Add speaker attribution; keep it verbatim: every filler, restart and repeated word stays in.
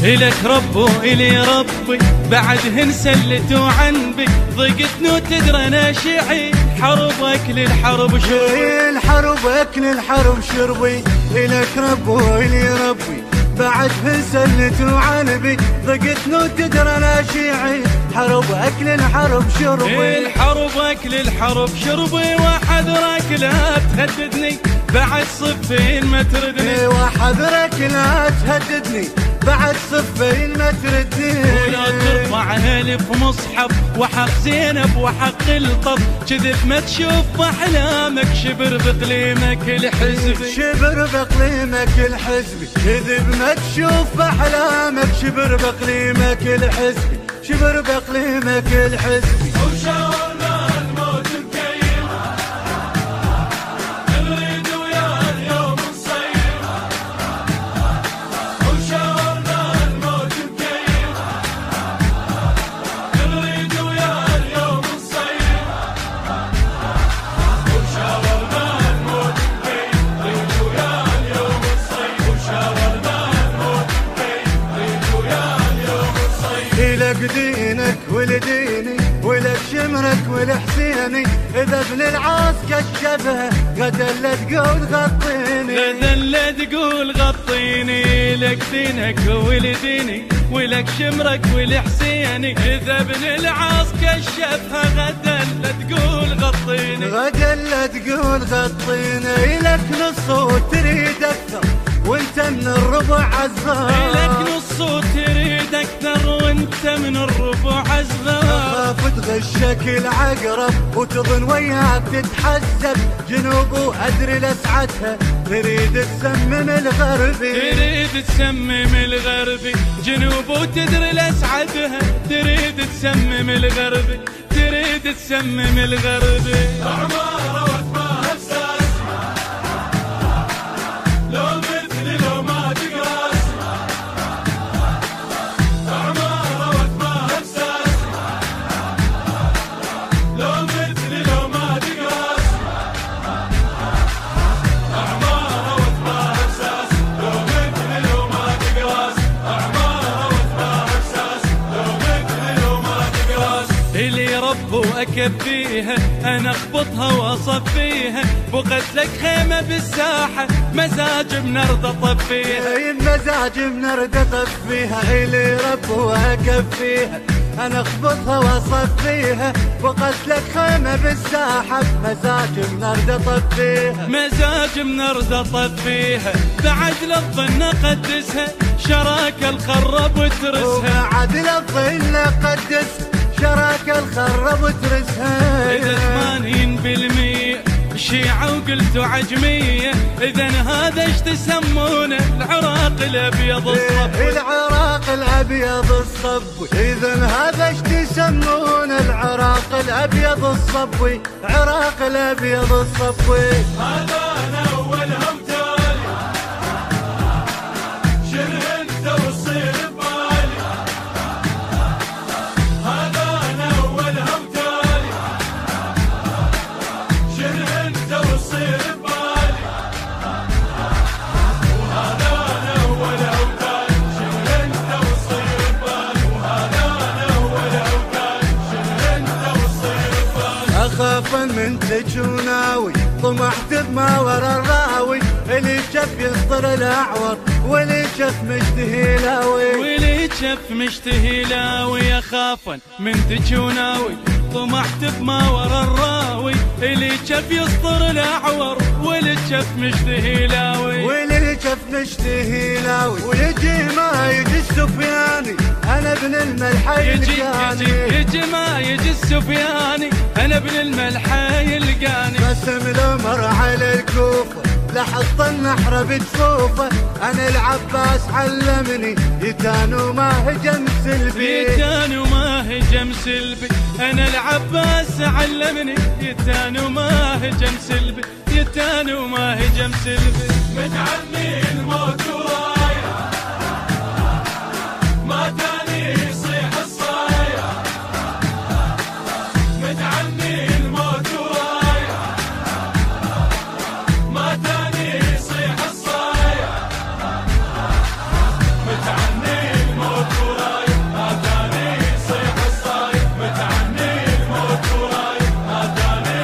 Speaker 1: إلك رب وإلي ربي بعدهن سلتوا عنبي ضيقتني وتدرى أنا شيعي حربك للحرب شربي
Speaker 2: الحربك للحرب شربي إلك رب وإلي ربي بعدهن سلتوا عنبي ضيقتني وتدرى أنا شيعي حربك للحرب شربي
Speaker 1: الحربك للحرب شربي وحذرك لا تهددني بعد صفين ما تردني
Speaker 2: وحذرك لا تهددني بعد صفين ما تردني
Speaker 1: ولا ترفع ألف مصحف وحق زينب وحق الطف كذب ما تشوف بأحلامك شبر بقليمك الحزبي
Speaker 2: شبر بقليمك الحزبي كذب ما تشوف بأحلامك شبر بقليمك الحزبي شبر بقليمك الحزبي
Speaker 1: وشاورنا الموت مكيف نريد ويا اليوم نصيف وشاورنا الموت مكيف نريد ويا اليوم نصيف وشاورنا الموت مكيف نريد ويا اليوم نصيف وشاورنا الموت مكيف نريد ويا اليوم نصيف
Speaker 2: إلك دينك ولديني ولك شمرك ولحسيني إذا ابن العاص كشفها غدا لا تقول غطيني
Speaker 1: غدا لا تقول غطيني لك دينك ولديني ولك شمرك ولحسيني إذا ابن العاص كشفها غدا لا تقول غطيني
Speaker 2: غدا لا تقول غطيني لك نص وتريد أكثر وانت من الربع عزغار
Speaker 1: لك نص وتريد أكثر وانت من الربع عزغار
Speaker 2: خاف تغشك العقرب وتظن وياك تتحسب جنوب وأدري لسعتها تريد تسمم الغربي
Speaker 1: تريد تسمم الغربي جنوب وتدري لسعتها تريد تسمم الغربي تريد تسمم الغربي أعمار وأثمار أساس لو مثلي لو ما تقاس أعمار وأثمار أساس لو مثلي لو ما تقاس أعمار وأثمار أساس لو مثلي لو ما تقاس أعمار وأثمار أساس لو مثلي لو ما تقاس اللي رب وأكفيها أنا أخبطها وأصفيها بقت لك خيمة بالساحة مزاج بنرد أطفيها
Speaker 2: مزاج بنرد أطفيها إلي رب وأكفيها أنا أخبطها وأصفيها بقت لك خيمة بالساحة مزاج بنرد أطفيها
Speaker 1: مزاج بنرد أطفيها بعد للظن قدسها شراك الخرب وترسها
Speaker 2: بعد للظن قدسها شراك الخرب وترسها
Speaker 1: إذا ثمانين بالمية شيعة وقلتوا عجمية إذن هذا ايش تسمونه العراق الأبيض الصبوي
Speaker 2: العراق الأبيض الصبوي إذن هذا ايش تسمونه العراق الأبيض الصبوي عراق الأبيض الصبوي
Speaker 1: هذا أنا أولهم تالي شنو أنت وصير ببالي هذا أنا أولهم تالي شنو أنت وصير ببالي وهذا أنا أولهم تالي شنو أنت وصير ببالي وهذا أنا أولهم تالي شنو أنت وصير ببالي
Speaker 2: أخاف من تجوناوي طمحت بما ورا الراوي اللي شف يسطر الأعور واللي شف مشتهي لاوي
Speaker 1: واللي شف مشتهي لاوي أخافا من تجوناوي طمحت بما ورا الراوي اللي شف يسطر الأعور واللي شف مشتهي لاوي
Speaker 2: واللي شف مشتهي لاوي ويجي ما يجي السفياني أنا ابن الملحي
Speaker 1: يجي
Speaker 2: القاني
Speaker 1: يجي يجي ما يجي السفياني أنا ابن الملحي القاني
Speaker 2: قسم الأمر على الكوفة لحط النحر بجفوفه أنا العباس علمني يتان وما هجم سلبي
Speaker 1: يتان وما هجم سلبي أنا العباس علمني يتان وما هجم سلبي يتان وما هجم سلبي متعمي الموت